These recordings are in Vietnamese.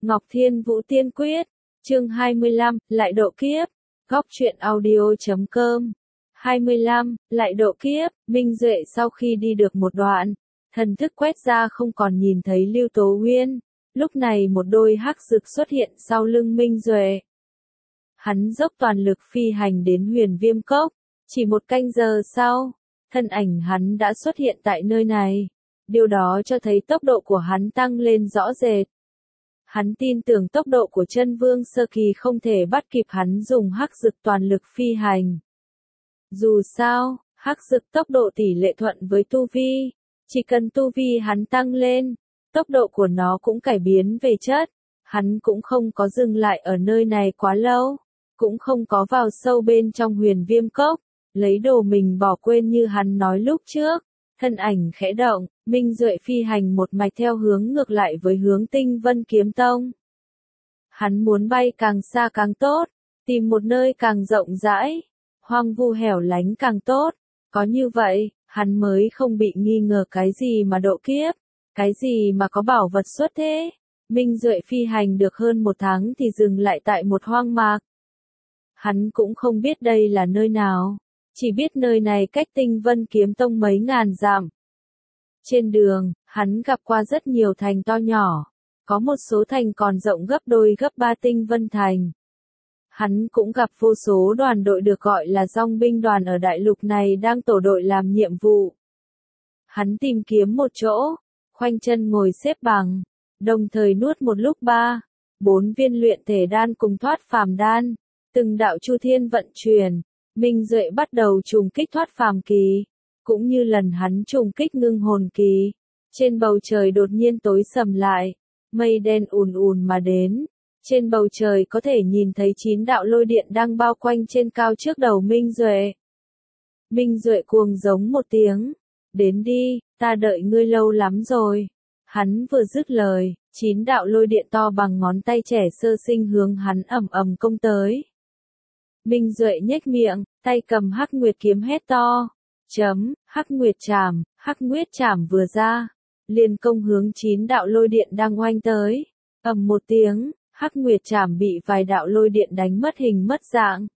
Ngọc Thiên Vũ Tiên Quyết, chương 25, lại độ kiếp, góc truyện audio.com. 25, lại độ kiếp, Minh Duệ sau khi đi được một đoạn, thần thức quét ra không còn nhìn thấy Lưu Tố Huyên, lúc này một đôi hắc dực xuất hiện sau lưng Minh Duệ. Hắn dốc toàn lực phi hành đến Huyền Viêm Cốc, chỉ một canh giờ sau, thân ảnh hắn đã xuất hiện tại nơi này, điều đó cho thấy tốc độ của hắn tăng lên rõ rệt. Hắn tin tưởng tốc độ của chân vương sơ kỳ không thể bắt kịp hắn dùng hắc dực toàn lực phi hành. Dù sao, hắc dực tốc độ tỷ lệ thuận với tu vi, chỉ cần tu vi hắn tăng lên, tốc độ của nó cũng cải biến về chất. Hắn cũng không có dừng lại ở nơi này quá lâu, cũng không có vào sâu bên trong Huyền Viêm Cốc, lấy đồ mình bỏ quên như hắn nói lúc trước. Thân ảnh khẽ động, Minh Duệ phi hành một mạch theo hướng ngược lại với hướng Tinh Vân Kiếm Tông. Hắn muốn bay càng xa càng tốt, tìm một nơi càng rộng rãi, hoang vu hẻo lánh càng tốt, có như vậy, hắn mới không bị nghi ngờ cái gì mà độ kiếp, cái gì mà có bảo vật xuất thế. Minh Duệ phi hành được hơn một tháng thì dừng lại tại một hoang mạc. Hắn cũng không biết đây là nơi nào, chỉ biết nơi này cách Tinh Vân Kiếm Tông mấy ngàn dặm. Trên đường, hắn gặp qua rất nhiều thành to nhỏ, có một số thành còn rộng gấp đôi gấp ba Tinh Vân Thành. Hắn cũng gặp vô số đoàn đội được gọi là dòng binh đoàn ở đại lục này đang tổ đội làm nhiệm vụ. Hắn tìm kiếm một chỗ, khoanh chân ngồi xếp bằng, đồng thời nuốt một lúc 4 viên luyện thể đan cùng thoát phàm đan, từng đạo chu thiên vận chuyển. Minh Duệ bắt đầu trùng kích thoát phàm kỳ, cũng như lần hắn trùng kích ngưng hồn kỳ. Trên bầu trời đột nhiên tối sầm lại, mây đen ùn ùn mà đến. Trên bầu trời có thể nhìn thấy 9 đạo lôi điện đang bao quanh trên cao trước đầu Minh Duệ. Minh Duệ cuồng giống một tiếng, đến đi, ta đợi ngươi lâu lắm rồi. Hắn vừa dứt lời, 9 đạo lôi điện to bằng ngón tay trẻ sơ sinh hướng hắn ầm ầm công tới. Minh Duệ nhếch miệng, tay cầm Hắc Nguyệt kiếm hét to. Hắc Nguyệt Trảm, Hắc Nguyệt Trảm vừa ra, liền công hướng 9 đạo lôi điện đang oanh tới. Ầm một tiếng, Hắc Nguyệt Trảm bị vài đạo lôi điện đánh mất hình mất dạng.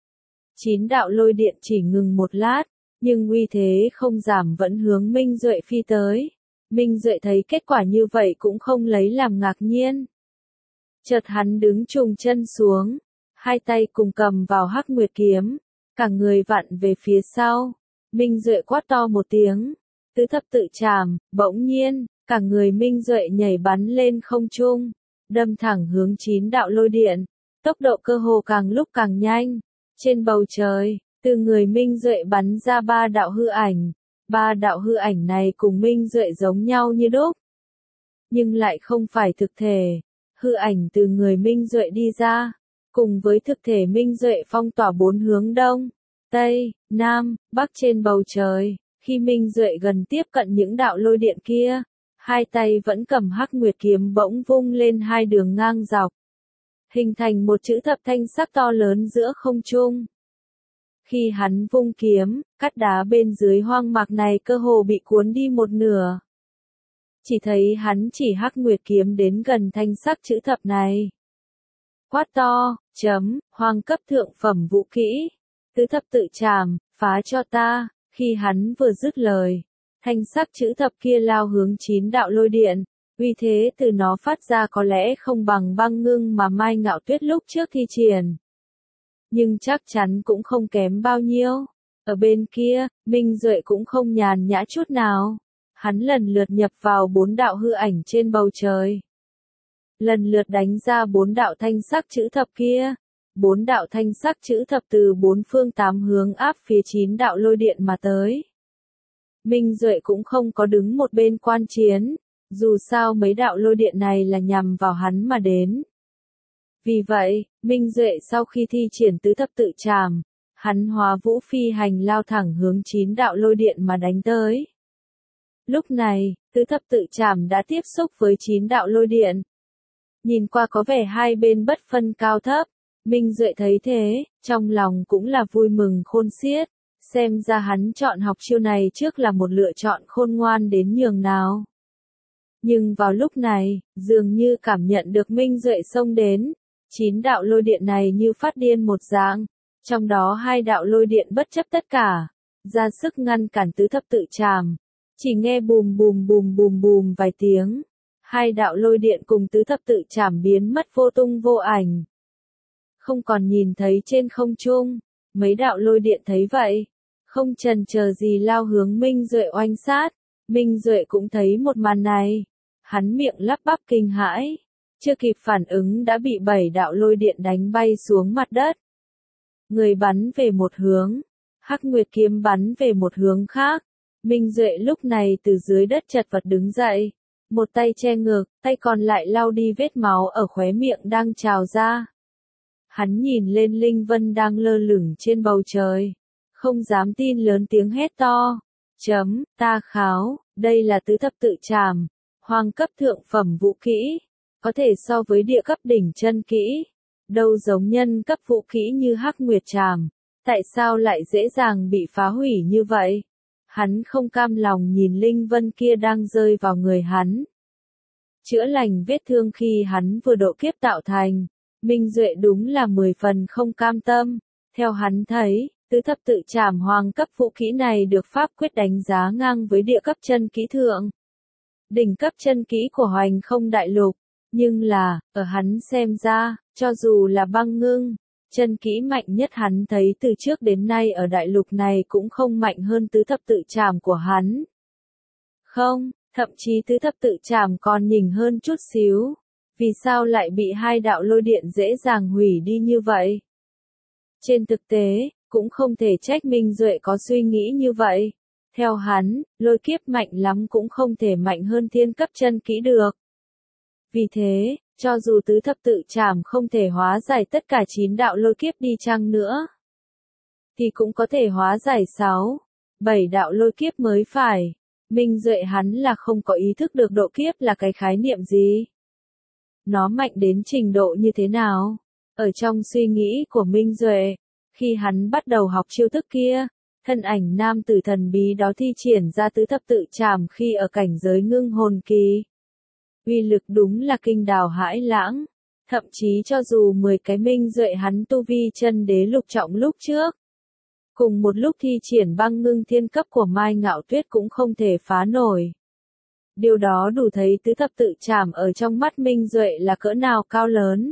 9 đạo lôi điện chỉ ngừng một lát, nhưng uy thế không giảm vẫn hướng Minh Duệ phi tới. Minh Duệ thấy kết quả như vậy cũng không lấy làm ngạc nhiên. Chợt hắn đứng trùng chân xuống, hai tay cùng cầm vào Hắc Nguyệt kiếm, cả người vặn về phía sau. Minh Duệ quát to một tiếng, tứ thập tự trảm, bỗng nhiên, cả người Minh Duệ nhảy bắn lên không trung, đâm thẳng hướng 9 đạo lôi điện, tốc độ cơ hồ càng lúc càng nhanh. Trên bầu trời, từ người Minh Duệ bắn ra 3 đạo hư ảnh, 3 đạo hư ảnh này cùng Minh Duệ giống nhau như đúc, nhưng lại không phải thực thể. Hư ảnh từ người Minh Duệ đi ra, cùng với thực thể Minh Duệ phong tỏa 4 hướng đông, tây, nam, bắc trên bầu trời. Khi Minh Duệ gần tiếp cận những đạo lôi điện kia, hai tay vẫn cầm Hắc Nguyệt kiếm bỗng vung lên 2 đường ngang dọc, hình thành một chữ thập thanh sắc to lớn giữa không trung. Khi hắn vung kiếm, cát đá bên dưới hoang mạc này cơ hồ bị cuốn đi một nửa. Chỉ thấy hắn chỉ Hắc Nguyệt kiếm đến gần thanh sắc chữ thập này. Quát to, hoàng cấp thượng phẩm vũ kỹ, tứ thập tự trảm, phá cho ta. Khi hắn vừa dứt lời, thanh sắc chữ thập kia lao hướng 9 đạo lôi điện, uy thế từ nó phát ra có lẽ không bằng băng ngưng mà Mai Ngạo Tuyết lúc trước thi triển, nhưng chắc chắn cũng không kém bao nhiêu. Ở bên kia, Minh Duệ cũng không nhàn nhã chút nào, hắn lần lượt nhập vào 4 đạo hư ảnh trên bầu trời, lần lượt đánh ra 4 đạo thanh sắc chữ thập kia. 4 đạo thanh sắc chữ thập từ 4 phương 8 hướng áp phía 9 đạo lôi điện mà tới. Minh Duệ cũng không có đứng một bên quan chiến, dù sao mấy đạo lôi điện này là nhằm vào hắn mà đến. Vì vậy, Minh Duệ sau khi thi triển tứ thập tự trảm, hắn hóa vũ phi hành lao thẳng hướng 9 đạo lôi điện mà đánh tới. Lúc này, tứ thập tự trảm đã tiếp xúc với 9 đạo lôi điện. Nhìn qua có vẻ hai bên bất phân cao thấp. Minh Duệ thấy thế, trong lòng cũng là vui mừng khôn xiết, xem ra hắn chọn học chiêu này trước là một lựa chọn khôn ngoan đến nhường nào. Nhưng vào lúc này, dường như cảm nhận được Minh Duệ xông đến, 9 đạo lôi điện này như phát điên một dạng, trong đó 2 đạo lôi điện bất chấp tất cả, ra sức ngăn cản tứ thập tự trảm. Chỉ nghe bùm bùm bùm bùm bùm vài tiếng, 2 đạo lôi điện cùng tứ thập tự trảm biến mất vô tung vô ảnh. Không còn nhìn thấy trên không trung, mấy đạo lôi điện thấy vậy, không chần chờ gì lao hướng Minh Duệ oanh sát. Minh Duệ cũng thấy một màn này, hắn miệng lắp bắp kinh hãi, chưa kịp phản ứng đã bị 7 đạo lôi điện đánh bay xuống mặt đất. Người bắn về một hướng, Hắc Nguyệt kiếm bắn về một hướng khác. Minh Duệ lúc này từ dưới đất chật vật đứng dậy, một tay che ngực, tay còn lại lau đi vết máu ở khóe miệng đang trào ra. Hắn nhìn lên Linh Vân đang lơ lửng trên bầu trời, không dám tin lớn tiếng hét to. Ta kháo, đây là tứ thập tự trảm, hoàng cấp thượng phẩm vũ kỹ, có thể so với địa cấp đỉnh chân kỹ, đâu giống nhân cấp vũ kỹ như Hắc Nguyệt trảm, tại sao lại dễ dàng bị phá hủy như vậy? Hắn không cam lòng nhìn Linh Vân kia đang rơi vào người hắn. Chữa lành vết thương khi hắn vừa độ kiếp tạo thành, Minh Duệ đúng là 10 phần không cam tâm, theo hắn thấy. Tứ thập tự trảm hoàng cấp vũ kỹ này được pháp quyết đánh giá ngang với địa cấp chân kỹ thượng. Đỉnh cấp chân kỹ của Hoành Không Đại Lục, nhưng là, ở hắn xem ra, cho dù là băng ngưng, chân kỹ mạnh nhất hắn thấy từ trước đến nay ở đại lục này cũng không mạnh hơn tứ thập tự trảm của hắn. Không, thậm chí tứ thập tự trảm còn nhỉnh hơn chút xíu. Vì sao lại bị 2 đạo lôi điện dễ dàng hủy đi như vậy? Trên thực tế, cũng không thể trách Minh Duệ có suy nghĩ như vậy. Theo hắn, lôi kiếp mạnh lắm cũng không thể mạnh hơn thiên cấp chân kỹ được. Vì thế, cho dù tứ thập tự trảm không thể hóa giải tất cả 9 đạo lôi kiếp đi chăng nữa, thì cũng có thể hóa giải 6, 7 đạo lôi kiếp mới phải. Minh Duệ hắn là không có ý thức được độ kiếp là cái khái niệm gì. Nó mạnh đến trình độ như thế nào? Ở trong suy nghĩ của Minh Duệ, khi hắn bắt đầu học chiêu thức kia, thân ảnh nam tử thần bí đó thi triển ra tứ thập tự trảm khi ở cảnh giới ngưng hồn kỳ. Uy lực đúng là kinh đào hãi lãng, thậm chí cho dù 10 cái Minh Duệ hắn tu vi chân đế lục trọng lúc trước, cùng một lúc thi triển băng ngưng thiên cấp của Mai Ngạo Tuyết cũng không thể phá nổi. Điều đó đủ thấy tứ thập tự trảm ở trong mắt Minh Duệ là cỡ nào cao lớn,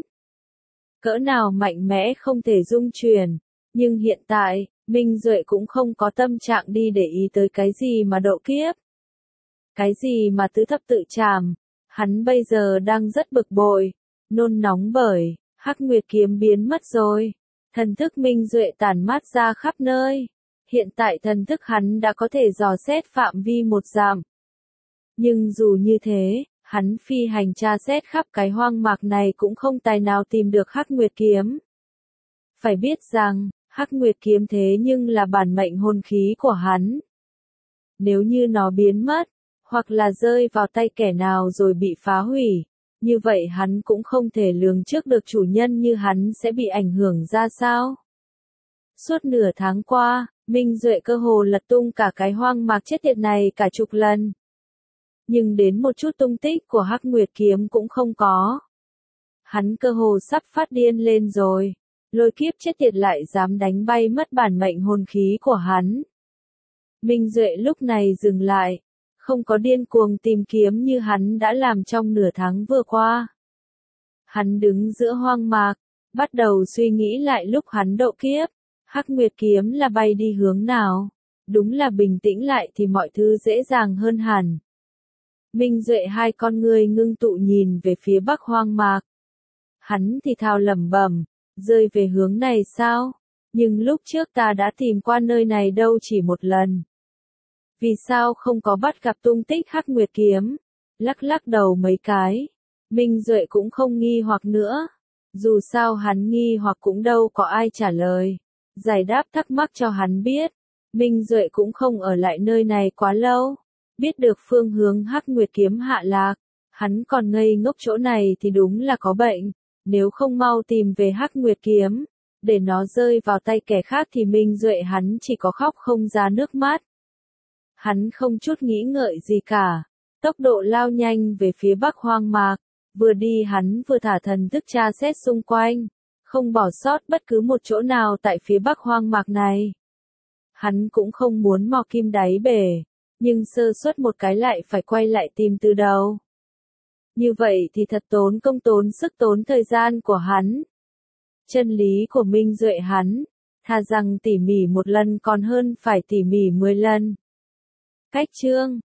cỡ nào mạnh mẽ không thể dung chuyển. Nhưng hiện tại, Minh Duệ cũng không có tâm trạng đi để ý tới cái gì mà độ kiếp, cái gì mà tứ thập tự trảm. Hắn bây giờ đang rất bực bội, nôn nóng bởi Hắc Nguyệt kiếm biến mất rồi. Thần thức Minh Duệ tản mát ra khắp nơi. Hiện tại thần thức hắn đã có thể dò xét phạm vi 1 dặm. Nhưng dù như thế, hắn phi hành tra xét khắp cái hoang mạc này cũng không tài nào tìm được Hắc Nguyệt kiếm. Phải biết rằng, Hắc Nguyệt kiếm thế nhưng là bản mệnh hồn khí của hắn. Nếu như nó biến mất, hoặc là rơi vào tay kẻ nào rồi bị phá hủy, như vậy hắn cũng không thể lường trước được chủ nhân như hắn sẽ bị ảnh hưởng ra sao. Suốt nửa tháng qua, Minh Duệ cơ hồ lật tung cả cái hoang mạc chết tiệt này cả chục lần. Nhưng đến một chút tung tích của Hắc Nguyệt kiếm cũng không có. Hắn cơ hồ sắp phát điên lên rồi. Lôi kiếp chết tiệt lại dám đánh bay mất bản mệnh hồn khí của hắn. Minh Duệ lúc này dừng lại, không có điên cuồng tìm kiếm như hắn đã làm trong nửa tháng vừa qua. Hắn đứng giữa hoang mạc, bắt đầu suy nghĩ lại lúc hắn độ kiếp, Hắc Nguyệt kiếm là bay đi hướng nào. Đúng là bình tĩnh lại thì mọi thứ dễ dàng hơn hẳn. Minh Duệ hai con người ngưng tụ nhìn về phía bắc hoang mạc. Hắn thì thào lẩm bẩm, rơi về hướng này sao? Nhưng lúc trước ta đã tìm qua nơi này đâu chỉ một lần. Vì sao không có bắt gặp tung tích Hắc Nguyệt kiếm? Lắc lắc đầu mấy cái. Minh Duệ cũng không nghi hoặc nữa. Dù sao hắn nghi hoặc cũng đâu có ai trả lời. Giải đáp thắc mắc cho hắn biết. Minh Duệ cũng không ở lại nơi này quá lâu. Biết được phương hướng Hắc Nguyệt kiếm hạ lạc. Hắn còn ngây ngốc chỗ này thì đúng là có bệnh. Nếu không mau tìm về Hắc Nguyệt kiếm, để nó rơi vào tay kẻ khác thì Minh Duệ hắn chỉ có khóc không ra nước mắt. Hắn không chút nghĩ ngợi gì cả. Tốc độ lao nhanh về phía bắc hoang mạc, vừa đi hắn vừa thả thần thức tra xét xung quanh, không bỏ sót bất cứ một chỗ nào tại phía bắc hoang mạc này. Hắn cũng không muốn mò kim đáy bể, nhưng sơ suất một cái lại phải quay lại tìm từ đầu. Như vậy thì thật tốn công tốn sức tốn thời gian của hắn. Chân lý của Minh Duệ hắn, thà rằng tỉ mỉ một lần còn hơn phải tỉ mỉ 10 lần. Cách chương